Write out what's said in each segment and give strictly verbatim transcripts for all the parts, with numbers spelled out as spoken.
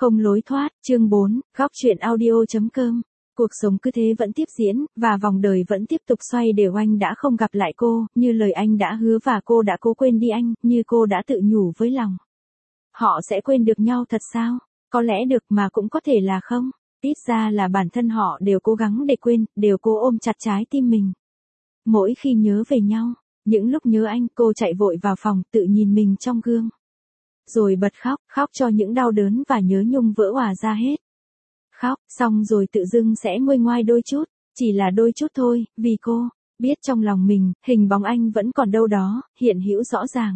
Không lối thoát, chương bốn, góc chuyện audio.com. Cuộc sống cứ thế vẫn tiếp diễn, và vòng đời vẫn tiếp tục xoay đều anh đã không gặp lại cô, như lời anh đã hứa và cô đã cố quên đi anh, như cô đã tự nhủ với lòng. Họ sẽ quên được nhau thật sao? Có lẽ được mà cũng có thể là không. Ít ra là bản thân họ đều cố gắng để quên, đều cố ôm chặt trái tim mình. Mỗi khi nhớ về nhau, những lúc nhớ anh, cô chạy vội vào phòng tự nhìn mình trong gương. Rồi bật khóc, khóc cho những đau đớn và nhớ nhung vỡ òa ra hết. Khóc, xong rồi tự dưng sẽ nguôi ngoai đôi chút, chỉ là đôi chút thôi, vì cô biết trong lòng mình, hình bóng anh vẫn còn đâu đó, hiện hữu rõ ràng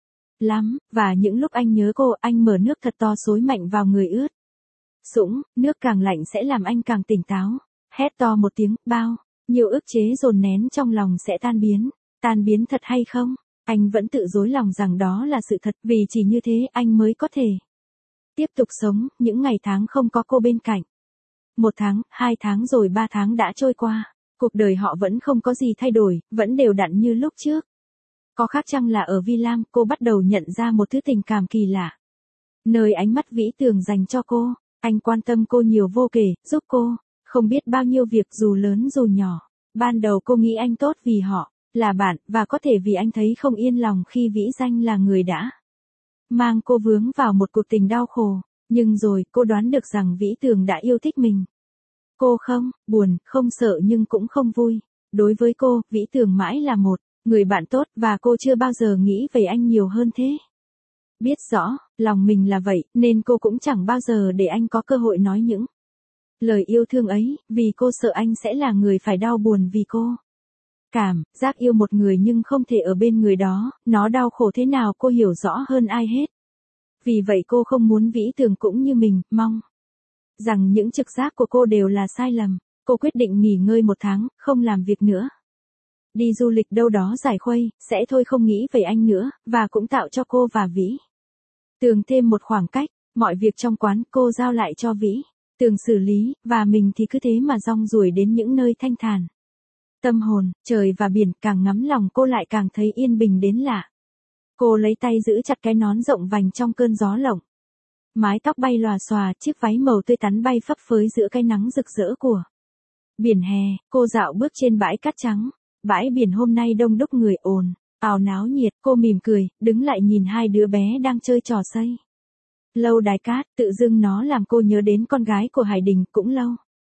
lắm, và những lúc anh nhớ cô, anh mở nước thật to xối mạnh vào người ướt sũng, nước càng lạnh sẽ làm anh càng tỉnh táo. Hét to một tiếng, bao nhiều ức chế dồn nén trong lòng sẽ tan biến, tan biến thật hay không? Anh vẫn tự dối lòng rằng đó là sự thật, vì chỉ như thế anh mới có thể tiếp tục sống, những ngày tháng không có cô bên cạnh. Một tháng, hai tháng rồi ba tháng đã trôi qua, cuộc đời họ vẫn không có gì thay đổi, vẫn đều đặn như lúc trước. Có khác chăng là ở Vi Lam, cô bắt đầu nhận ra một thứ tình cảm kỳ lạ. Nơi ánh mắt Vĩ Tường dành cho cô, anh quan tâm cô nhiều vô kể, giúp cô, không biết bao nhiêu việc dù lớn dù nhỏ. Ban đầu cô nghĩ anh tốt vì họ là bạn, và có thể vì anh thấy không yên lòng khi Vĩ Danh là người đã mang cô vướng vào một cuộc tình đau khổ. Nhưng rồi, cô đoán được rằng Vĩ Tường đã yêu thích mình. Cô không buồn, không sợ nhưng cũng không vui. Đối với cô, Vĩ Tường mãi là một người bạn tốt, và cô chưa bao giờ nghĩ về anh nhiều hơn thế. Biết rõ, lòng mình là vậy, nên cô cũng chẳng bao giờ để anh có cơ hội nói những lời yêu thương ấy, vì cô sợ anh sẽ là người phải đau buồn vì cô. Cảm giác yêu một người nhưng không thể ở bên người đó, nó đau khổ thế nào cô hiểu rõ hơn ai hết. Vì vậy cô không muốn Vĩ Tường cũng như mình, mong rằng những trực giác của cô đều là sai lầm. Cô quyết định nghỉ ngơi một tháng, không làm việc nữa. Đi du lịch đâu đó giải khuây, sẽ thôi không nghĩ về anh nữa, và cũng tạo cho cô và Vĩ Tường thêm một khoảng cách. Mọi việc trong quán cô giao lại cho Vĩ Tường xử lý, và mình thì cứ thế mà rong ruổi đến những nơi thanh thản. Tâm hồn, trời và biển, càng ngắm lòng cô lại càng thấy yên bình đến lạ. Cô lấy tay giữ chặt cái nón rộng vành trong cơn gió lộng. Mái tóc bay lòa xòa, chiếc váy màu tươi tắn bay phấp phới giữa cái nắng rực rỡ của biển hè. Cô dạo bước trên bãi cát trắng. Bãi biển hôm nay đông đúc người ồn ào náo nhiệt. Cô mỉm cười, đứng lại nhìn hai đứa bé đang chơi trò xây lâu đài cát. Tự dưng nó làm cô nhớ đến con gái của Hải Đình. Cũng lâu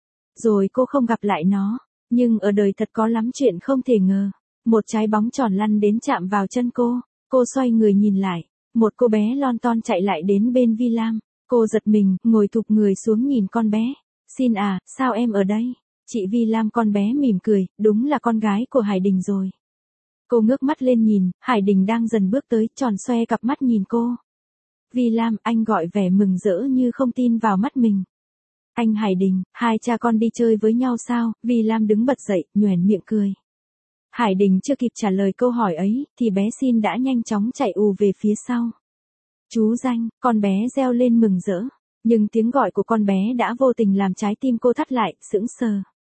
rồi cô không gặp lại nó. Nhưng ở đời thật có lắm chuyện không thể ngờ. Một trái bóng tròn lăn đến chạm vào chân cô. Cô xoay người nhìn lại. Một cô bé lon ton chạy lại đến bên Vi Lam. Cô giật mình, ngồi thụp người xuống nhìn con bé. Xin à, sao em ở đây? Chị Vi Lam. Con bé mỉm cười, đúng là con gái của Hải Đình rồi. Cô ngước mắt lên nhìn, Hải Đình đang dần bước tới, tròn xoe cặp mắt nhìn cô. Vi Lam, anh gọi vẻ mừng rỡ như không tin vào mắt mình. Anh Hải Đình, hai cha con đi chơi với nhau sao? Vi Lam đứng bật dậy, nhoẻn miệng cười. Hải Đình chưa kịp trả lời câu hỏi ấy, thì bé Xin đã nhanh chóng chạy ù về phía sau. Chú Danh, con bé reo lên mừng rỡ. Nhưng tiếng gọi của con bé đã vô tình làm trái tim cô thắt lại, sững sờ.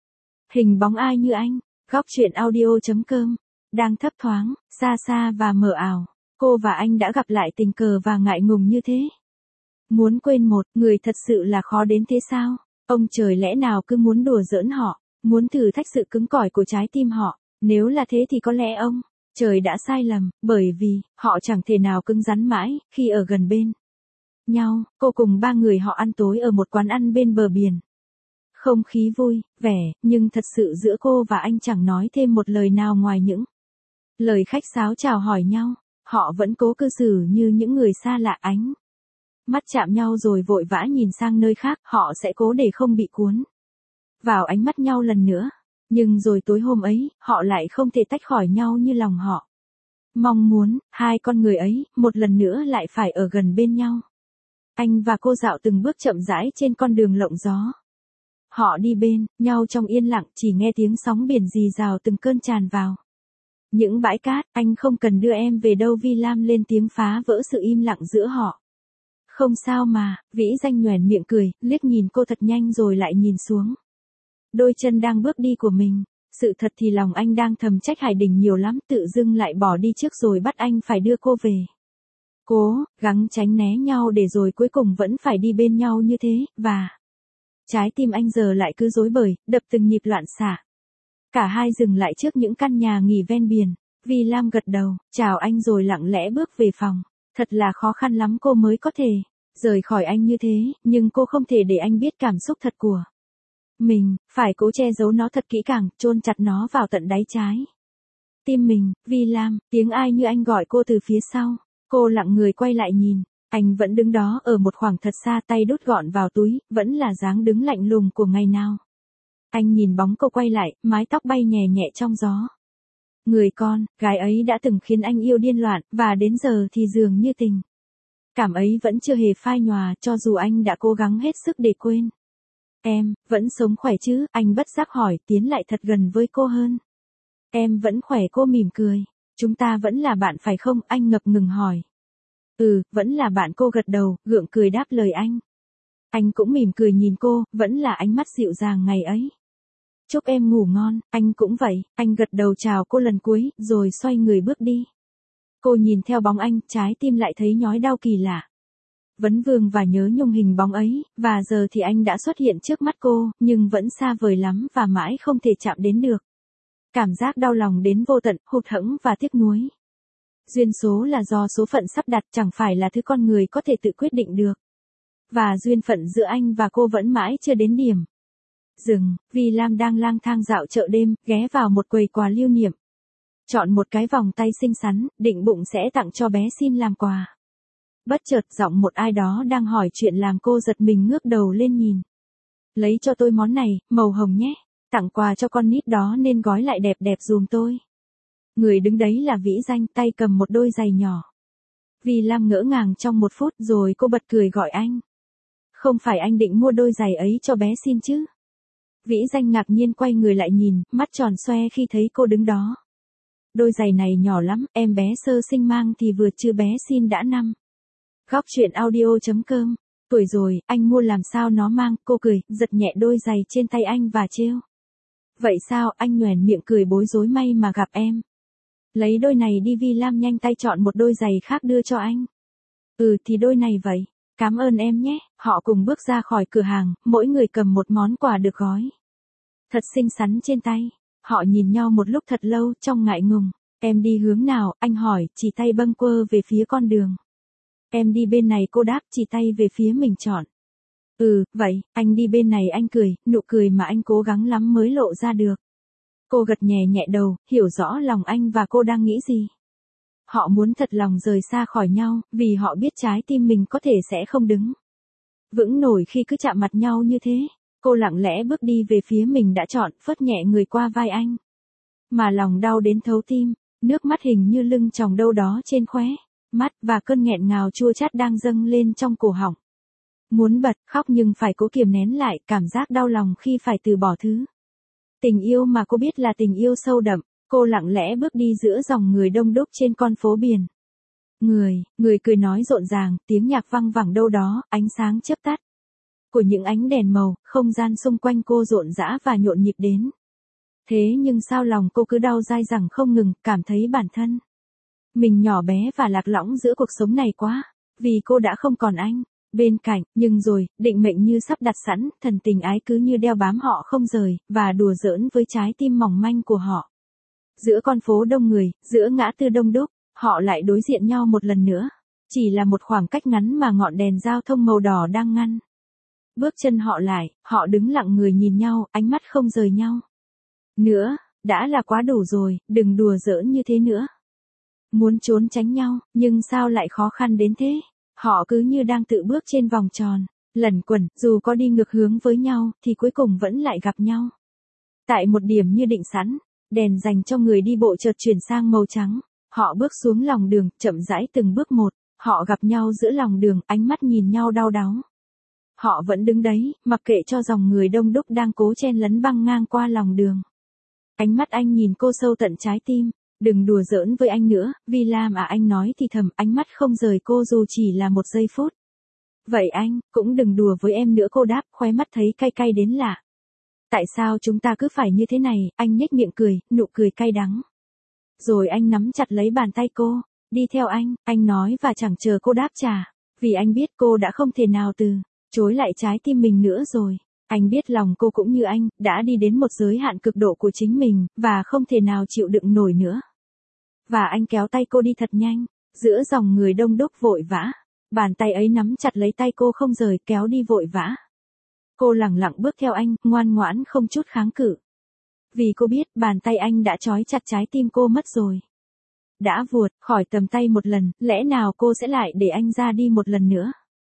Hình bóng ai như anh? Góc chuyện audio.com. Đang thấp thoáng, xa xa và mờ ảo. Cô và anh đã gặp lại tình cờ và ngại ngùng như thế. Muốn quên một người thật sự là khó đến thế sao? Ông trời lẽ nào cứ muốn đùa giỡn họ, muốn thử thách sự cứng cỏi của trái tim họ. Nếu là thế thì có lẽ ông trời đã sai lầm, bởi vì họ chẳng thể nào cứng rắn mãi khi ở gần bên nhau. Cô cùng ba người họ ăn tối ở một quán ăn bên bờ biển. Không khí vui vẻ, nhưng thật sự giữa cô và anh chẳng nói thêm một lời nào ngoài những lời khách sáo chào hỏi nhau. Họ vẫn cố cư xử như những người xa lạ. Ánh mắt chạm nhau rồi vội vã nhìn sang nơi khác. Họ sẽ cố để không bị cuốn vào ánh mắt nhau lần nữa. Nhưng rồi tối hôm ấy, họ lại không thể tách khỏi nhau như lòng họ mong muốn. Hai con người ấy, một lần nữa lại phải ở gần bên nhau. Anh và cô dạo từng bước chậm rãi trên con đường lộng gió. Họ đi bên nhau trong yên lặng, chỉ nghe tiếng sóng biển rì rào từng cơn tràn vào những bãi cát. Anh không cần đưa em về đâu. Vi Lam lên tiếng phá vỡ sự im lặng giữa họ. Không sao mà, Vĩ Danh nhoẻn miệng cười, liếc nhìn cô thật nhanh rồi lại nhìn xuống đôi chân đang bước đi của mình. Sự thật thì lòng anh đang thầm trách Hải Đình nhiều lắm, tự dưng lại bỏ đi trước rồi bắt anh phải đưa cô về. Cố, gắng tránh né nhau để rồi cuối cùng vẫn phải đi bên nhau như thế, và trái tim anh giờ lại cứ rối bời, đập từng nhịp loạn xạ. Cả hai dừng lại trước những căn nhà nghỉ ven biển. Vi Lam gật đầu, chào anh rồi lặng lẽ bước về phòng. Thật là khó khăn lắm cô mới có thể rời khỏi anh như thế, nhưng cô không thể để anh biết cảm xúc thật của mình, phải cố che giấu nó thật kỹ càng, chôn chặt nó vào tận đáy trái tim mình. Vi Lam, tiếng ai như anh gọi cô từ phía sau. Cô lặng người quay lại nhìn, anh vẫn đứng đó ở một khoảng thật xa, tay đút gọn vào túi, vẫn là dáng đứng lạnh lùng của ngày nào. Anh nhìn bóng cô quay lại, mái tóc bay nhẹ nhẹ trong gió. Người con, gái ấy đã từng khiến anh yêu điên loạn, và đến giờ thì dường như tình cảm ấy vẫn chưa hề phai nhòa, cho dù anh đã cố gắng hết sức để quên. Em, vẫn sống khỏe chứ? Anh bất giác hỏi, tiến lại thật gần với cô hơn. Em vẫn khỏe, cô mỉm cười. Chúng ta vẫn là bạn phải không? Anh ngập ngừng hỏi. Ừ, vẫn là bạn, cô gật đầu, gượng cười đáp lời anh. Anh cũng mỉm cười nhìn cô, vẫn là ánh mắt dịu dàng ngày ấy. Chúc em ngủ ngon, anh cũng vậy. Anh gật đầu chào cô lần cuối, rồi xoay người bước đi. Cô nhìn theo bóng anh, trái tim lại thấy nhói đau kỳ lạ. Vấn vương và nhớ nhung hình bóng ấy, và giờ thì anh đã xuất hiện trước mắt cô, nhưng vẫn xa vời lắm và mãi không thể chạm đến được. Cảm giác đau lòng đến vô tận, hụt hẫng và tiếc nuối. Duyên số là do số phận sắp đặt, chẳng phải là thứ con người có thể tự quyết định được. Và duyên phận giữa anh và cô vẫn mãi chưa đến điểm dừng. Vi Lam đang lang thang dạo chợ đêm, ghé vào một quầy quà lưu niệm. Chọn một cái vòng tay xinh xắn, định bụng sẽ tặng cho bé xin làm quà. Bất chợt giọng một ai đó đang hỏi chuyện làm cô giật mình ngước đầu lên nhìn. Lấy cho tôi món này, màu hồng nhé. Tặng quà cho con nít đó nên gói lại đẹp đẹp dùm tôi. Người đứng đấy là Vĩ Danh, tay cầm một đôi giày nhỏ. Vi Lam ngỡ ngàng trong một phút, rồi cô bật cười gọi anh. Không phải anh định mua đôi giày ấy cho bé xin chứ? Vĩ Danh ngạc nhiên quay người lại nhìn, mắt tròn xoe khi thấy cô đứng đó. Đôi giày này nhỏ lắm, em bé sơ sinh mang thì vừa chứ bé xin đã năm. Góc truyện audio chấm com. Tuổi rồi, anh mua làm sao nó mang, cô cười, giật nhẹ đôi giày trên tay anh và trêu. Vậy sao? Anh nhoẻn miệng cười bối rối, may mà gặp em. Lấy đôi này đi. Vi Lam nhanh tay chọn một đôi giày khác đưa cho anh. Ừ thì đôi này vậy. Cảm ơn em nhé. Họ cùng bước ra khỏi cửa hàng, mỗi người cầm một món quà được gói thật xinh xắn trên tay. Họ nhìn nhau một lúc thật lâu, trong ngại ngùng. Em đi hướng nào? Anh hỏi, chỉ tay bâng quơ về phía con đường. Em đi bên này, cô đáp, chỉ tay về phía mình chọn. Ừ, vậy, anh đi bên này. Anh cười, nụ cười mà anh cố gắng lắm mới lộ ra được. Cô gật nhẹ nhẹ đầu, hiểu rõ lòng anh và cô đang nghĩ gì. Họ muốn thật lòng rời xa khỏi nhau, vì họ biết trái tim mình có thể sẽ không đứng vững nổi khi cứ chạm mặt nhau như thế. Cô lặng lẽ bước đi về phía mình đã chọn, phớt nhẹ người qua vai anh. Mà lòng đau đến thấu tim, nước mắt hình như lưng tròng đâu đó trên khóe mắt, và cơn nghẹn ngào chua chát đang dâng lên trong cổ họng. Muốn bật khóc nhưng phải cố kiềm nén lại cảm giác đau lòng khi phải từ bỏ thứ tình yêu mà cô biết là tình yêu sâu đậm. Cô lặng lẽ bước đi giữa dòng người đông đúc trên con phố biển. Người, người cười nói rộn ràng, tiếng nhạc văng vẳng đâu đó, ánh sáng chớp tắt của những ánh đèn màu, không gian xung quanh cô rộn rã và nhộn nhịp đến. Thế nhưng sao lòng cô cứ đau dai dẳng không ngừng, cảm thấy bản thân mình nhỏ bé và lạc lõng giữa cuộc sống này quá, vì cô đã không còn anh bên cạnh. Nhưng rồi, định mệnh như sắp đặt sẵn, thần tình ái cứ như đeo bám họ không rời, và đùa giỡn với trái tim mỏng manh của họ. Giữa con phố đông người, giữa ngã tư đông đúc, họ lại đối diện nhau một lần nữa. Chỉ là một khoảng cách ngắn mà ngọn đèn giao thông màu đỏ đang ngăn bước chân họ lại. Họ đứng lặng người nhìn nhau, ánh mắt không rời nhau nữa. Đã là quá đủ rồi, đừng đùa giỡn như thế nữa. Muốn trốn tránh nhau, nhưng sao lại khó khăn đến thế? Họ cứ như đang tự bước trên vòng tròn, lẩn quẩn, dù có đi ngược hướng với nhau, thì cuối cùng vẫn lại gặp nhau. Tại một điểm như định sẵn, đèn dành cho người đi bộ chợt chuyển sang màu trắng. Họ bước xuống lòng đường, chậm rãi từng bước một. Họ gặp nhau giữa lòng đường, ánh mắt nhìn nhau đau đáu. Họ vẫn đứng đấy, mặc kệ cho dòng người đông đúc đang cố chen lấn băng ngang qua lòng đường. Ánh mắt anh nhìn cô sâu tận trái tim. Đừng đùa giỡn với anh nữa, Vi Lam à, anh nói thì thầm, ánh mắt không rời cô dù chỉ là một giây phút. Vậy anh, cũng đừng đùa với em nữa, cô đáp, khóe mắt thấy cay cay đến lạ. Tại sao chúng ta cứ phải như thế này? Anh nhếch miệng cười, nụ cười cay đắng. Rồi anh nắm chặt lấy bàn tay cô. Đi theo anh, anh nói và chẳng chờ cô đáp trả. Vì anh biết cô đã không thể nào từ chối lại trái tim mình nữa rồi. Anh biết lòng cô cũng như anh, đã đi đến một giới hạn cực độ của chính mình, và không thể nào chịu đựng nổi nữa. Và anh kéo tay cô đi thật nhanh, giữa dòng người đông đúc vội vã. Bàn tay ấy nắm chặt lấy tay cô không rời, kéo đi vội vã. Cô lẳng lặng bước theo anh, ngoan ngoãn không chút kháng cự. Vì cô biết bàn tay anh đã trói chặt trái tim cô mất rồi. Đã vuột khỏi tầm tay một lần, lẽ nào cô sẽ lại để anh ra đi một lần nữa?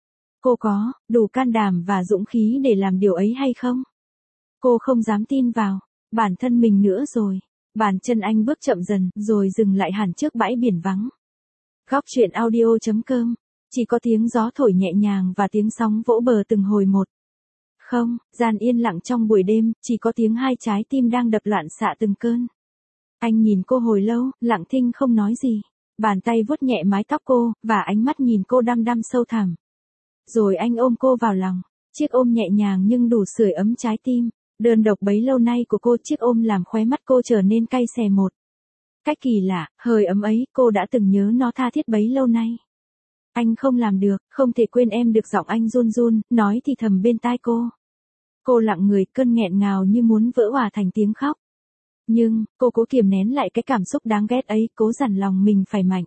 Cô có đủ can đảm và dũng khí để làm điều ấy hay không? Cô không dám tin vào bản thân mình nữa rồi. Bàn chân anh bước chậm dần, rồi dừng lại hẳn trước bãi biển vắng. Góc truyện audio chấm com. Chỉ có tiếng gió thổi nhẹ nhàng và tiếng sóng vỗ bờ từng hồi một. Không, gian yên lặng trong buổi đêm, chỉ có tiếng hai trái tim đang đập loạn xạ từng cơn. Anh nhìn cô hồi lâu, lặng thinh không nói gì. Bàn tay vuốt nhẹ mái tóc cô, và ánh mắt nhìn cô đăm đăm sâu thẳm. Rồi anh ôm cô vào lòng. Chiếc ôm nhẹ nhàng nhưng đủ sưởi ấm trái tim. Đơn độc bấy lâu nay của cô, chiếc ôm làm khóe mắt cô trở nên cay xè một. Cách kỳ lạ, hơi ấm ấy, cô đã từng nhớ nó tha thiết bấy lâu nay. Anh không làm được, không thể quên em được, giọng anh run run, nói thì thầm bên tai cô. Cô lặng người, cơn nghẹn ngào như muốn vỡ òa thành tiếng khóc. Nhưng, cô cố kiềm nén lại cái cảm xúc đáng ghét ấy, cố dằn lòng mình phải mạnh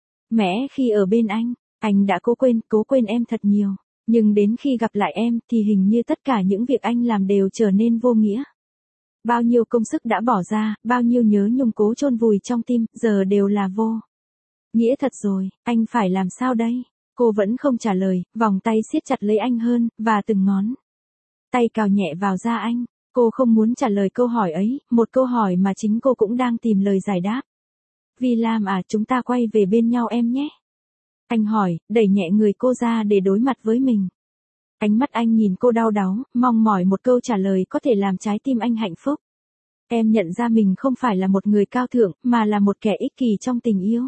mẽ khi ở bên anh. Anh đã cố quên, cố quên em thật nhiều. Nhưng đến khi gặp lại em, thì hình như tất cả những việc anh làm đều trở nên vô nghĩa. Bao nhiêu công sức đã bỏ ra, bao nhiêu nhớ nhung cố chôn vùi trong tim, giờ đều là vô nghĩa thật rồi. Anh phải làm sao đây? Cô vẫn không trả lời, vòng tay siết chặt lấy anh hơn, và từng ngón tay cào nhẹ vào da anh. Cô không muốn trả lời câu hỏi ấy, một câu hỏi mà chính cô cũng đang tìm lời giải đáp. Vì làm à, chúng ta quay về bên nhau em nhé. Anh hỏi, đẩy nhẹ người cô ra để đối mặt với mình. Ánh mắt anh nhìn cô đau đáu, mong mỏi một câu trả lời có thể làm trái tim anh hạnh phúc. Em nhận ra mình không phải là một người cao thượng, mà là một kẻ ích kỷ trong tình yêu.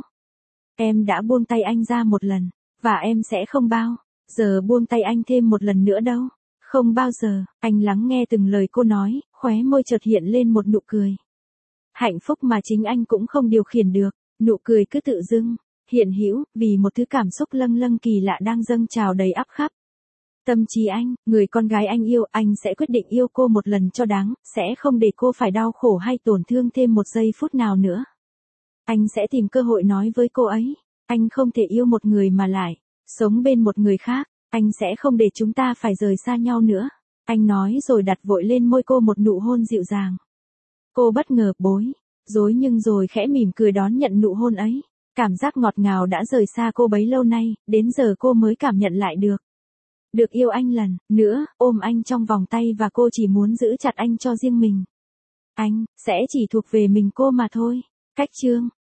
Em đã buông tay anh ra một lần, và em sẽ không bao giờ buông tay anh thêm một lần nữa đâu. Không bao giờ. Anh lắng nghe từng lời cô nói, khóe môi chợt hiện lên một nụ cười. Hạnh phúc mà chính anh cũng không điều khiển được. Nụ cười cứ tự dưng hiện hữu, vì một thứ cảm xúc lâng lâng kỳ lạ đang dâng trào đầy ắp khắp tâm trí anh. Người con gái anh yêu, anh sẽ quyết định yêu cô một lần cho đáng, sẽ không để cô phải đau khổ hay tổn thương thêm một giây phút nào nữa. Anh sẽ tìm cơ hội nói với cô ấy, anh không thể yêu một người mà lại sống bên một người khác. Anh sẽ không để chúng ta phải rời xa nhau nữa. Anh nói rồi đặt vội lên môi cô một nụ hôn dịu dàng. Cô bất ngờ, bối rối nhưng rồi khẽ mỉm cười đón nhận nụ hôn ấy. Cảm giác ngọt ngào đã rời xa cô bấy lâu nay, đến giờ cô mới cảm nhận lại được. Được yêu anh lần nữa, ôm anh trong vòng tay, và cô chỉ muốn giữ chặt anh cho riêng mình. Anh sẽ chỉ thuộc về mình cô mà thôi. Cách chương